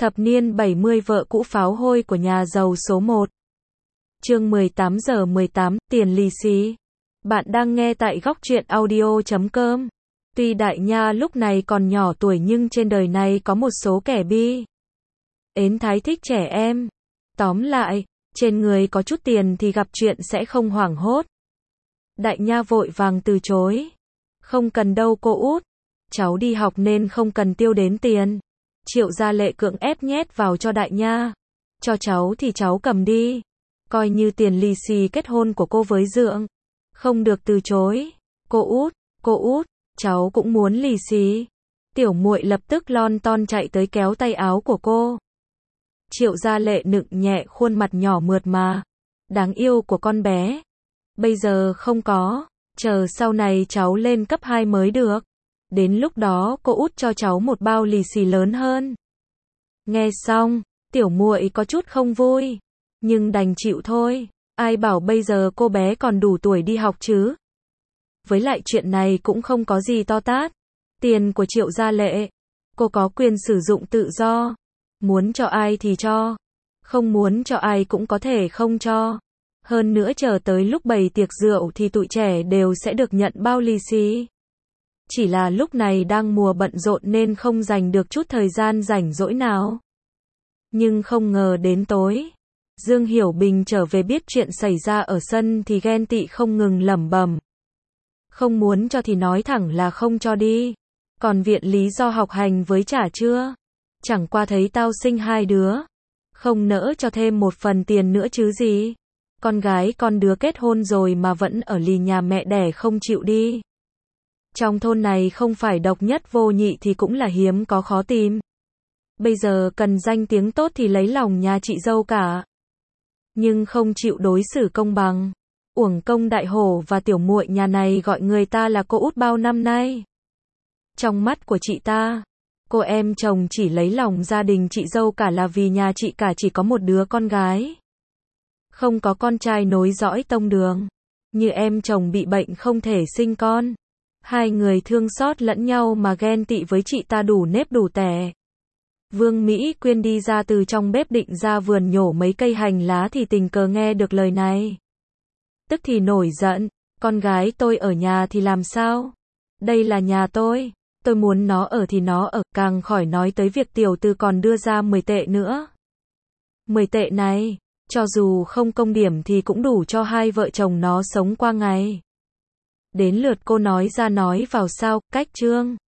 Thập niên 70 vợ cũ pháo hôi của nhà giàu số 1. Chương 18 giờ 18, tiền lì xì. Bạn đang nghe tại góc truyện audio.com. Tuy Đại Nha lúc này còn nhỏ tuổi nhưng trên đời này có một số kẻ bi ến thái thích trẻ em. Tóm lại, trên người có chút tiền thì gặp chuyện sẽ không hoảng hốt. Đại Nha vội vàng từ chối. Không cần đâu cô út. Cháu đi học nên không cần tiêu đến tiền. Triệu Gia Lệ cưỡng ép nhét vào cho Đại Nha. Cho cháu thì cháu cầm đi. Coi như tiền lì xì kết hôn của cô với Dượng. Không được từ chối. Cô út, cháu cũng muốn lì xì. Tiểu muội lập tức lon ton chạy tới kéo tay áo của cô. Triệu Gia Lệ nựng nhẹ khuôn mặt nhỏ mượt mà. Đáng yêu của con bé. Bây giờ không có. Chờ sau này cháu lên cấp 2 mới được. Đến lúc đó cô út cho cháu một bao lì xì lớn hơn. Nghe xong, tiểu muội có chút không vui. Nhưng đành chịu thôi. Ai bảo bây giờ cô bé còn đủ tuổi đi học chứ. Với lại chuyện này cũng không có gì to tát. Tiền của Triệu Gia Lệ. Cô có quyền sử dụng tự do. Muốn cho ai thì cho. Không muốn cho ai cũng có thể không cho. Hơn nữa chờ tới lúc bày tiệc rượu thì tụi trẻ đều sẽ được nhận bao lì xì. Chỉ là lúc này đang mùa bận rộn nên không dành được chút thời gian rảnh rỗi nào. Nhưng không ngờ đến tối, Dương Hiểu Bình trở về biết chuyện xảy ra ở sân thì ghen tị không ngừng lẩm bẩm. Không muốn cho thì nói thẳng là không cho đi. Còn viện lý do học hành với trả chưa? Chẳng qua thấy tao sinh 2 đứa. Không nỡ cho thêm một phần tiền nữa chứ gì. Con gái con đứa kết hôn rồi mà vẫn ở lì nhà mẹ đẻ không chịu đi. Trong thôn này không phải độc nhất vô nhị thì cũng là hiếm có khó tìm. Bây giờ cần danh tiếng tốt thì lấy lòng nhà chị dâu cả. Nhưng không chịu đối xử công bằng. Uổng công đại hổ và tiểu muội nhà này gọi người ta là cô út bao năm nay. Trong mắt của chị ta, cô em chồng chỉ lấy lòng gia đình chị dâu cả là vì nhà chị cả chỉ có một đứa con gái. Không có con trai nối dõi tông đường. Như em chồng bị bệnh không thể sinh con. Hai người thương xót lẫn nhau mà ghen tị với chị ta đủ nếp đủ tẻ. Vương Mỹ Quyên đi ra từ trong bếp định ra vườn nhổ mấy cây hành lá thì tình cờ nghe được lời này. Tức thì nổi giận, con gái tôi ở nhà thì làm sao? Đây là nhà tôi muốn nó ở thì nó ở, càng khỏi nói tới việc tiểu tư còn đưa ra 10 tệ nữa. 10 tệ này, cho dù không công điểm thì cũng đủ cho hai vợ chồng nó sống qua ngày. Đến lượt cô nói ra nói vào sao, cách trương.